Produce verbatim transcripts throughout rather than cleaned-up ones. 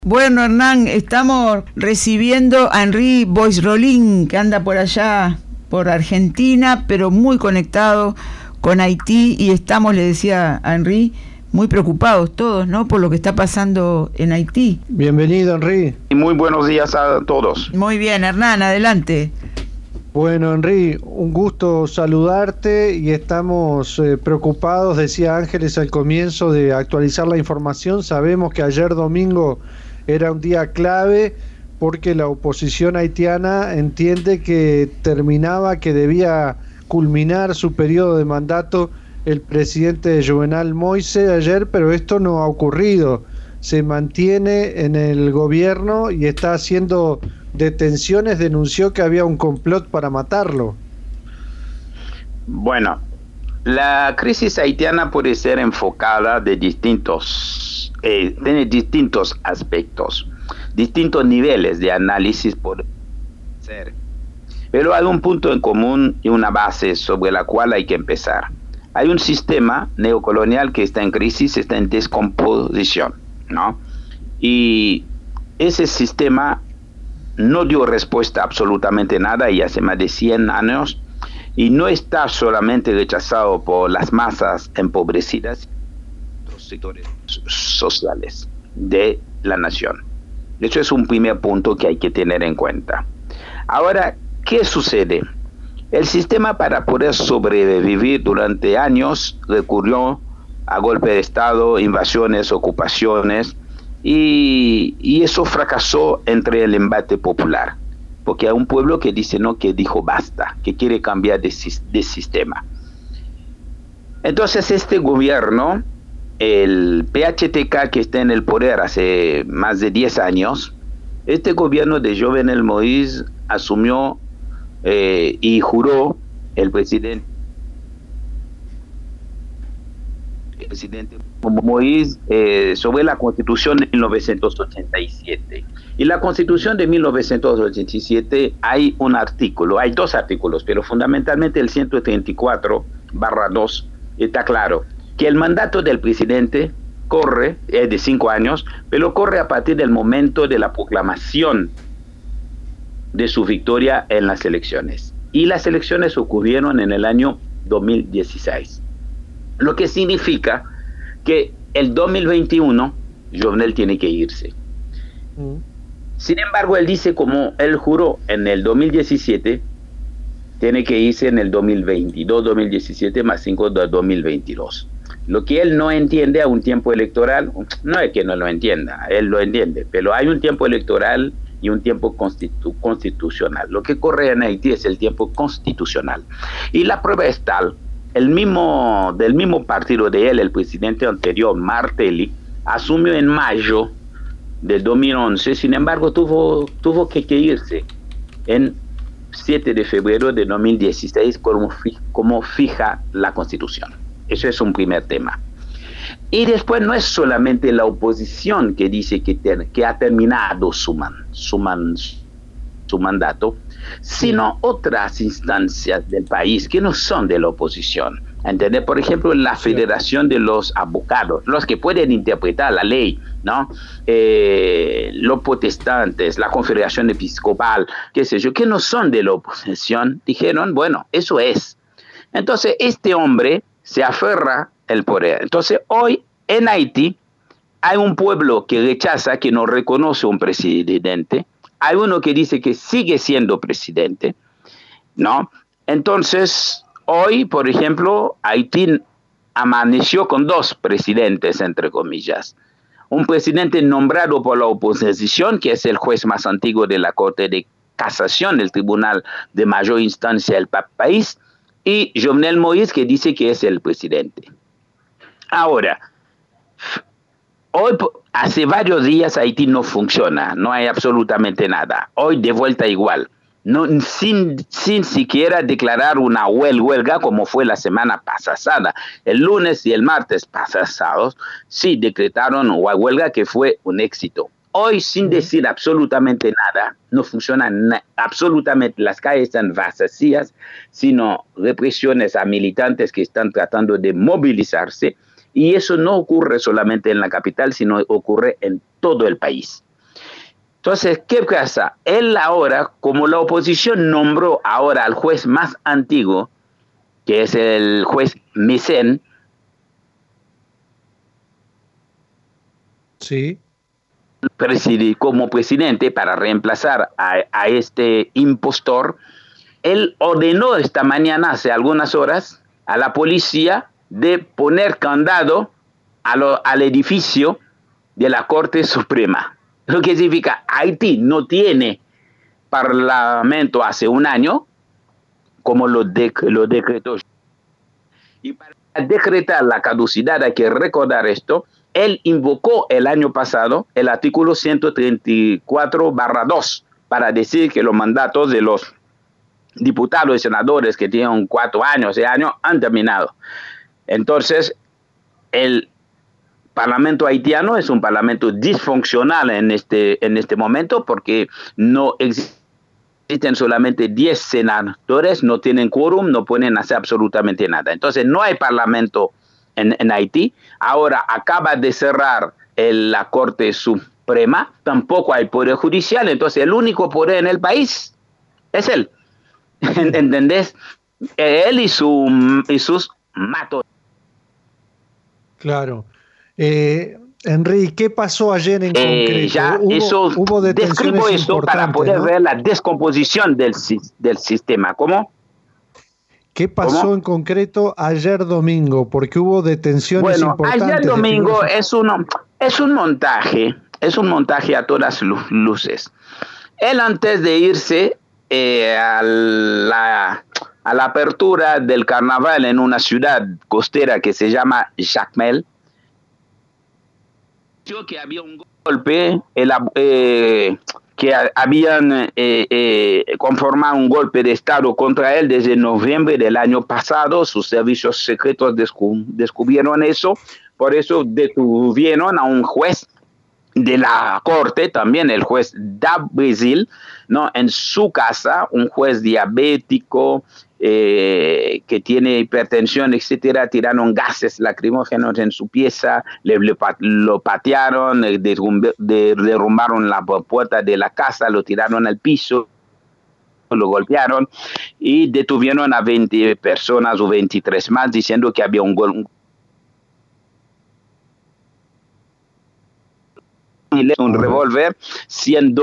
Bueno, Hernán, estamos recibiendo a Henry Boisrolin, que anda por allá, por Argentina, pero muy conectado con Haití, y estamos, le decía a Henry, muy preocupados todos, ¿no?, por lo que está pasando en Haití. Bienvenido, Henry. Y muy buenos días a todos. Muy bien, Hernán, adelante. Bueno, Henry, un gusto saludarte y estamos eh, preocupados, decía Ángeles al comienzo, de actualizar la información. Sabemos que ayer domingo era un día clave porque la oposición haitiana entiende que terminaba, que debía culminar su periodo de mandato el presidente Jovenel Moïse ayer, pero esto no ha ocurrido. Se mantiene en el gobierno y está haciendo detenciones, denunció que había un complot para matarlo. Bueno, la crisis haitiana puede ser enfocada de distintos, eh, tiene distintos aspectos, distintos niveles de análisis por ser. Pero hay un punto en común y una base sobre la cual hay que empezar. Hay un sistema neocolonial que está en crisis, está en descomposición, ¿no? Y ese sistema no dio respuesta a absolutamente nada y hace más de cien años, y no está solamente rechazado por las masas empobrecidas, los sectores sociales de la nación. Eso es un primer punto que hay que tener en cuenta. Ahora, ¿qué sucede? El sistema, para poder sobrevivir durante años, recurrió a golpe de Estado, invasiones, ocupaciones, y, y eso fracasó entre el embate popular, porque hay un pueblo que dice no, que dijo basta, que quiere cambiar de, de sistema. Entonces este gobierno, el P H T K, que está en el poder hace más de diez años, este gobierno de Jovenel Moïse asumió eh, y juró el presidente el presidente Moïse eh, sobre la Constitución de mil novecientos ochenta y siete. Y la Constitución de mil novecientos ochenta y siete hay un artículo, hay dos artículos, pero fundamentalmente el ciento treinta y cuatro barra dos está claro que el mandato del presidente corre, es de cinco años, pero corre a partir del momento de la proclamación de su victoria en las elecciones. Y las elecciones ocurrieron en el año dos mil dieciséis. Lo que significa que el dos mil veintiuno Jovenel tiene que irse. Mm. Sin embargo, él dice, como él juró en el dos mil diecisiete, tiene que irse en el dos mil veintidós, dos mil diecisiete más cinco, dos mil veintidós. Lo que él no entiende a un tiempo electoral, no es que no lo entienda, él lo entiende, pero hay un tiempo electoral y un tiempo constitu constitucional. Lo que corre en Haití es el tiempo constitucional. Y la prueba es tal, el mismo, del mismo partido de él, el presidente anterior, Martelly, asumió en mayo del dos mil once, sin embargo tuvo, tuvo que, que irse en siete de febrero de dos mil dieciséis, como, como fija la Constitución. Eso es un primer tema. Y después no es solamente la oposición que dice que, ter, que ha terminado su, man, su, man, su mandato, sino otras instancias del país que no son de la oposición. ¿Entendés? Por ejemplo, la Federación de los Abogados, los que pueden interpretar la ley, ¿no? Eh, los protestantes, la Confederación Episcopal, qué sé yo, que no son de la oposición, dijeron, bueno, eso es. Entonces, este hombre se aferra al poder. Entonces, hoy en Haití hay un pueblo que rechaza, que no reconoce un presidente. Hay uno que dice que sigue siendo presidente, ¿no? Entonces, hoy, por ejemplo, Haití amaneció con dos presidentes, entre comillas. Un presidente nombrado por la oposición, que es el juez más antiguo de la Corte de Casación, el tribunal de mayor instancia del país, y Jovenel Moïse, que dice que es el presidente. Ahora, hoy, hace varios días Haití no funciona, no hay absolutamente nada. Hoy de vuelta igual, no, sin, sin siquiera declarar una huelga como fue la semana pasada. El lunes y el martes pasados sí decretaron una huelga que fue un éxito. Hoy, sin decir absolutamente nada, no funciona na absolutamente, las calles están vacías, sino represiones a militantes que están tratando de movilizarse. Y eso no ocurre solamente en la capital, sino ocurre en todo el país. Entonces, ¿qué pasa? Él ahora, como la oposición nombró ahora al juez más antiguo, que es el juez Misen, sí, como presidente para reemplazar a, a este impostor, él ordenó esta mañana, hace algunas horas, a la policía de poner candado a lo, al edificio de la Corte Suprema. Lo que significa, Haití no tiene parlamento hace un año, como lo, de, lo decretó. Y para decretar la caducidad, hay que recordar esto, él invocó el año pasado el artículo ciento treinta y cuatro barra dos para decir que los mandatos de los diputados y senadores que tienen cuatro años, seis años, han terminado. Entonces, el Parlamento haitiano es un parlamento disfuncional en este, en este momento porque no existen solamente diez senadores, no tienen quórum, no pueden hacer absolutamente nada. Entonces, no hay parlamento en, en Haití. Ahora acaba de cerrar el, la Corte Suprema, tampoco hay poder judicial, entonces el único poder en el país es él. ¿Entendés? Él y, su, y sus matos. Claro. Eh, Henry, ¿qué pasó ayer en eh, concreto? Ya, hubo, eso, hubo describo esto para poder ¿no? ver la descomposición del, del sistema. ¿Cómo? ¿Qué pasó ¿Cómo? en concreto ayer domingo? Porque hubo detenciones bueno, importantes. Ayer domingo de es, uno, es un montaje, es un montaje a todas luces. Él antes de irse eh, a, la, a la apertura del carnaval en una ciudad costera que se llama Jacmel, que había un golpe, el, eh, que habían eh, eh, conformado un golpe de Estado contra él desde noviembre del año pasado. Sus servicios secretos descu descubrieron eso, por eso detuvieron a un juez de la corte, también el juez Dabrezil, ¿no? En su casa, un juez diabético, eh, que tiene hipertensión, etcétera, tiraron gases lacrimógenos en su pieza, le, le, lo patearon, derrumbe, de, derrumbaron la puerta de la casa, lo tiraron al piso, lo golpearon y detuvieron a veinte personas o veintitrés más diciendo que había un gol. Un revólver, cien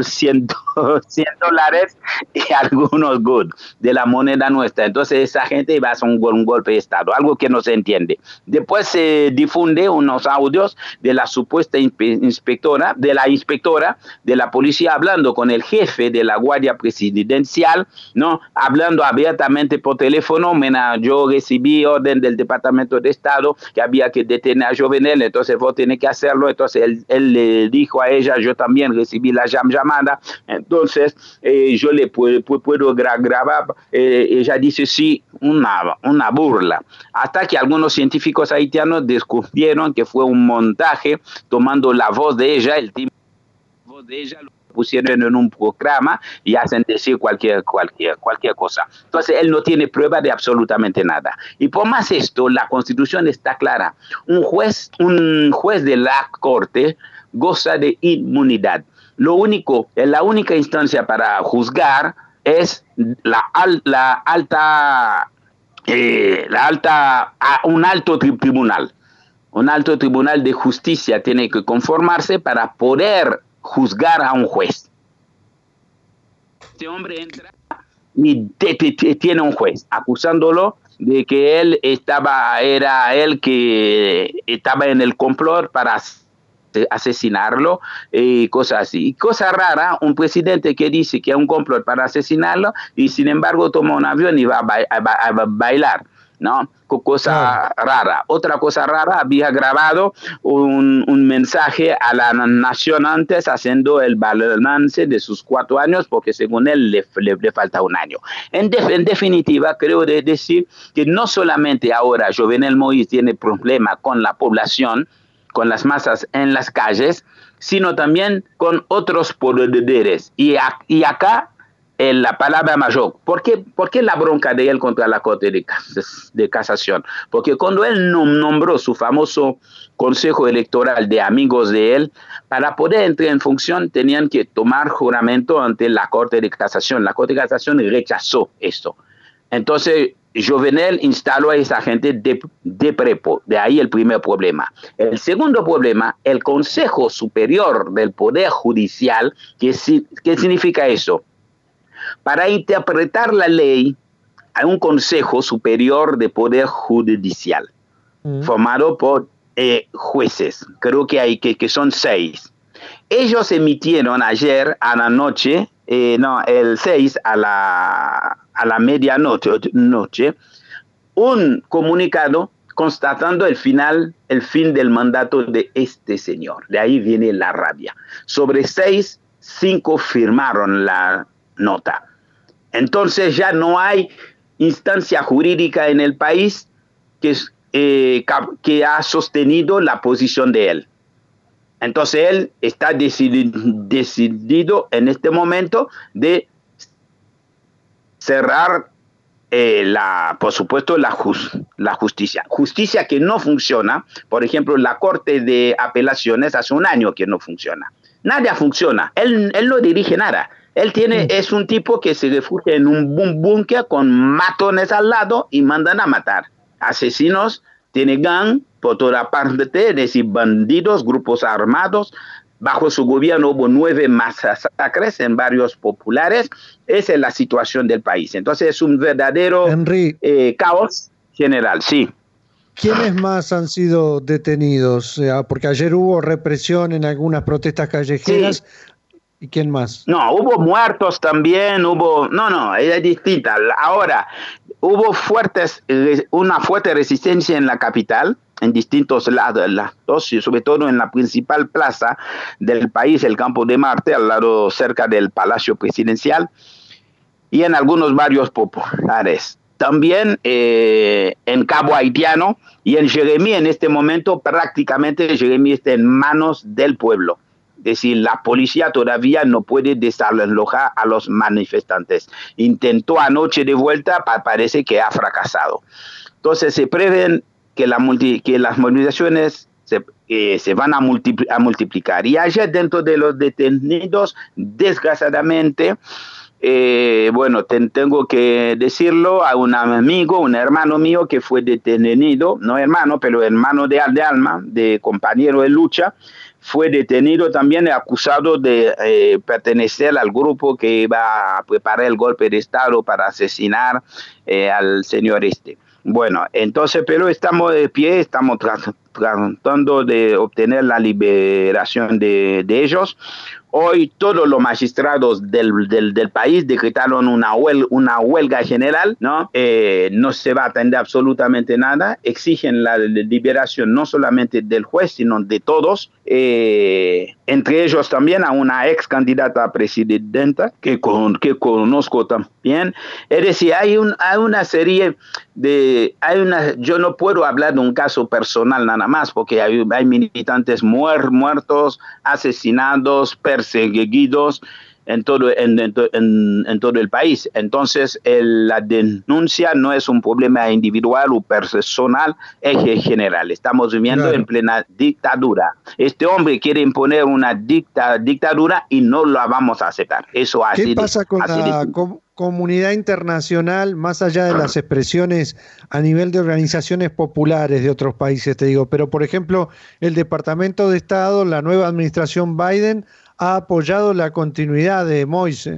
dólares y algunos good de la moneda nuestra. Entonces esa gente va a hacer un, un golpe de Estado, algo que no se entiende. Después se difunde unos audios de la supuesta inspectora, de la inspectora de la policía hablando con el jefe de la Guardia Presidencial, ¿no? Hablando abiertamente por teléfono. Mena, yo recibí orden del Departamento de Estado que había que detener a Jovenel, entonces vos tenés que hacerlo. Entonces él, él le dijo a ella, yo también recibí la llamada, entonces eh, yo le puedo, puedo gra grabar, eh, ella dice sí, una, una burla, hasta que algunos científicos haitianos descubrieron que fue un montaje, tomando la voz de ella, el timbre de la voz de ella, lo pusieron en un programa y hacen decir cualquier, cualquier, cualquier cosa. Entonces él no tiene prueba de absolutamente nada. Y por más esto, la Constitución está clara. Un juez, un juez de la Corte goza de inmunidad. Lo único, la única instancia para juzgar es la, la alta, eh, la alta, un alto tribunal. Un alto tribunal de justicia tiene que conformarse para poder juzgar a un juez. Este hombre entra y te, te, te, tiene un juez acusándolo de que él estaba, era él que estaba en el complot para asesinarlo y cosas así. Y cosa rara, un presidente que dice que es un complot para asesinarlo y sin embargo toma un avión y va a, ba a, ba a bailar, ¿no? Cosa ah. rara. Otra cosa rara, había grabado un, un mensaje a la nación antes haciendo el balance de sus cuatro años porque según él le, le, le falta un año. En, def en definitiva, creo de decir que no solamente ahora Jovenel Moïse tiene problema con la población, con las masas en las calles, sino también con otros poderes. Y, a, y acá eh, la palabra mayor. ¿Por qué, ¿Por qué la bronca de él contra la Corte de, cas de Casación? Porque cuando él nombró su famoso Consejo Electoral de amigos de él, para poder entrar en función tenían que tomar juramento ante la Corte de Casación. La Corte de Casación rechazó esto. Entonces, Jovenel instaló a esa gente de, de prepo, de ahí el primer problema. El segundo problema, el Consejo Superior del Poder Judicial, ¿qué, qué significa eso? Para interpretar la ley, hay un Consejo Superior de Poder Judicial, mm. formado por eh, jueces, creo que, hay, que, que son seis. Ellos emitieron ayer a la noche, eh, no, el seis a la, a la medianoche, noche, un comunicado constatando el final, el fin del mandato de este señor. De ahí viene la rabia. Sobre seis, cinco firmaron la nota. Entonces ya no hay instancia jurídica en el país que, eh, que ha sostenido la posición de él. Entonces él está decidido, decidido en este momento de cerrar, eh, la, por supuesto, la, just, la justicia. Justicia que no funciona. Por ejemplo, la Corte de Apelaciones hace un año que no funciona. Nada funciona. Él, él no dirige nada. Él tiene, es un tipo que se refugia en un búnker con matones al lado y mandan a matar. Asesinos, tiene gang por toda parte, es decir, bandidos, grupos armados. Bajo su gobierno hubo nueve masacres en barrios populares. Esa es la situación del país. Entonces es un verdadero Henry, eh, caos general, sí. ¿Quiénes más han sido detenidos? Porque ayer hubo represión en algunas protestas callejeras. Sí. ¿Y quién más? No, hubo muertos también, hubo... No, no, es distinta. Ahora, hubo fuertes, una fuerte resistencia en la capital, en distintos lados, sobre todo en la principal plaza del país, el Campo de Marte, al lado cerca del Palacio Presidencial, y en algunos barrios populares. También eh, en Cabo Haitiano y en Jeremí, en este momento prácticamente Jeremí está en manos del pueblo. Es decir, la policía todavía no puede desalojar a los manifestantes. Intentó anoche de vuelta, parece que ha fracasado. Entonces se prevén que, la multi, que las movilizaciones se, eh, se van a, multipl a multiplicar. Y ayer dentro de los detenidos, desgraciadamente, eh, bueno, te, tengo que decirlo, a un amigo, un hermano mío que fue detenido, no hermano, pero hermano de, de alma, de compañero de lucha, fue detenido también acusado de eh, pertenecer al grupo que iba a preparar el golpe de Estado para asesinar eh, al señor este. Bueno, entonces, pero estamos de pie, estamos tratando de obtener la liberación de, de ellos. Hoy todos los magistrados del, del, del país decretaron una huelga, una huelga general, ¿no? Eh, no se va a atender absolutamente nada. Exigen la liberación no solamente del juez, sino de todos. Eh, entre ellos también a una ex candidata a presidenta que, con, que conozco también. Es decir, hay, un, hay una serie de... Hay una, yo no puedo hablar de un caso personal nada más, porque hay, hay militantes muer, muertos, asesinados, perseguidos en todo, en, en, en, en todo el país. Entonces, el, la denuncia no es un problema individual o personal, es general. Estamos viviendo claro. en plena dictadura. Este hombre quiere imponer una dicta, dictadura y no la vamos a aceptar. Eso ¿Qué así pasa de, con así la de... com comunidad internacional, más allá de las expresiones a nivel de organizaciones populares de otros países, te digo? Pero, por ejemplo, el Departamento de Estado, la nueva administración Biden, ha apoyado la continuidad de Moise.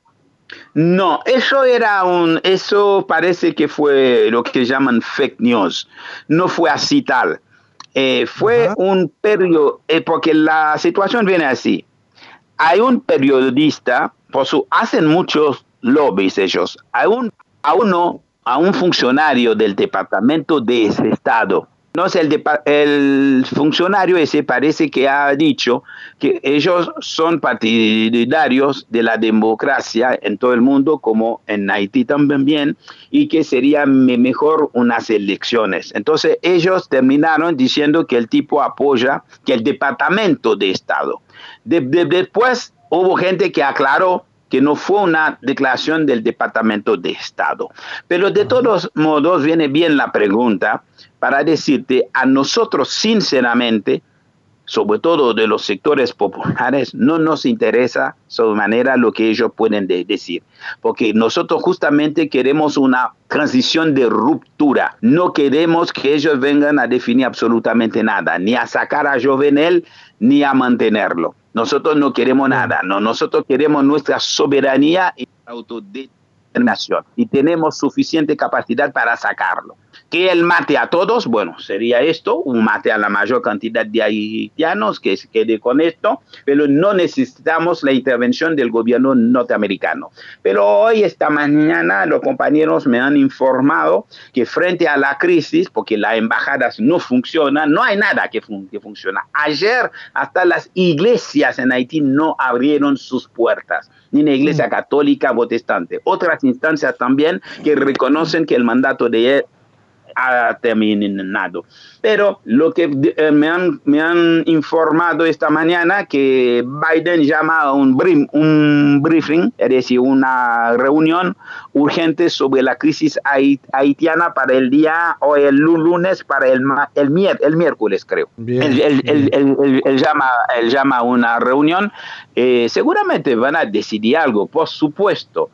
No, eso era un, eso parece que fue lo que llaman fake news. No fue así tal. Eh, fue Ajá. un periodo, eh, porque la situación viene así. Hay un periodista, por su, hacen muchos lobbies ellos, a, un, a uno, a un funcionario del Departamento de Estado. No sé, el, el funcionario ese parece que ha dicho que ellos son partidarios de la democracia en todo el mundo, como en Haití también, y que sería mejor unas elecciones. Entonces ellos terminaron diciendo que el tipo apoya, que el Departamento de Estado. De, de, después hubo gente que aclaró que no fue una declaración del Departamento de Estado. Pero de todos modos viene bien la pregunta para decirte, a nosotros sinceramente, sobre todo de los sectores populares, no nos interesa sobremanera lo que ellos pueden de decir, porque nosotros justamente queremos una transición de ruptura, no queremos que ellos vengan a definir absolutamente nada, ni a sacar a Jovenel, ni a mantenerlo. Nosotros no queremos nada, no, nosotros queremos nuestra soberanía y autodeterminación, y tenemos suficiente capacidad para sacarlo. Que él mate a todos, bueno, sería esto, un mate a la mayor cantidad de haitianos, que se quede con esto, pero no necesitamos la intervención del gobierno norteamericano. Pero hoy, esta mañana, los compañeros me han informado que frente a la crisis, porque las embajadas no funcionan, no hay nada que, fun que funciona. Ayer, hasta las iglesias en Haití no abrieron sus puertas, ni la iglesia católica protestante. Otras instancias también que reconocen que el mandato de él ha terminado. Pero lo que eh, me, han, me han informado esta mañana que Biden llama a un, brief, un briefing, es decir, una reunión urgente sobre la crisis haitiana para el día o el lunes, para el, el, mier, el miércoles, creo. Bien, él, él, bien. Él, él, él, él, llama, él llama a una reunión. Eh, seguramente van a decidir algo, por supuesto.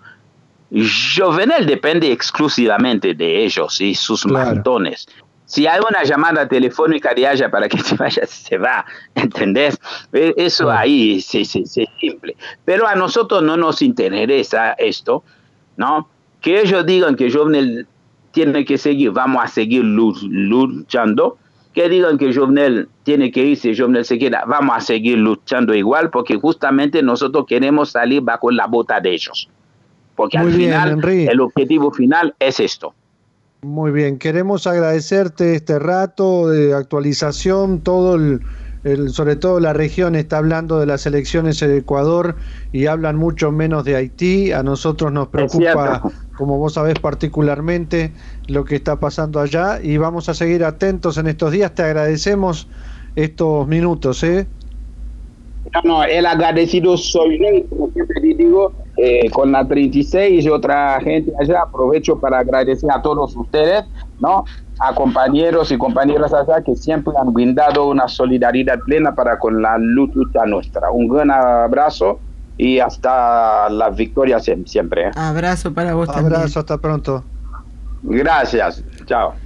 Jovenel depende exclusivamente de ellos y sus claro. mantones. Si hay una llamada telefónica de allá para que se vaya, se va, ¿entendés? Eso claro. ahí es, es, es simple. Pero a nosotros no nos interesa esto, ¿no? Que ellos digan que Jovenel tiene que seguir, vamos a seguir luchando. Que digan que Jovenel tiene que irse, Jovenel se queda, vamos a seguir luchando igual, porque justamente nosotros queremos salir bajo la bota de ellos. Porque Muy al bien, final, Henry. El objetivo final es esto. Muy bien, queremos agradecerte este rato de actualización, todo el, el, sobre todo la región está hablando de las elecciones en Ecuador y hablan mucho menos de Haití. A nosotros nos preocupa, como vos sabés particularmente, lo que está pasando allá y vamos a seguir atentos en estos días. Te agradecemos estos minutos, ¿eh? No, no, el agradecido soy yo, como siempre digo, eh, con la treinta y seis y otra gente allá, aprovecho para agradecer a todos ustedes, ¿no? A compañeros y compañeras allá que siempre han brindado una solidaridad plena para con la lucha nuestra. Un gran abrazo y hasta la victoria siempre. ¿eh? Abrazo para vos también. Abrazo, hasta pronto. Gracias, chao.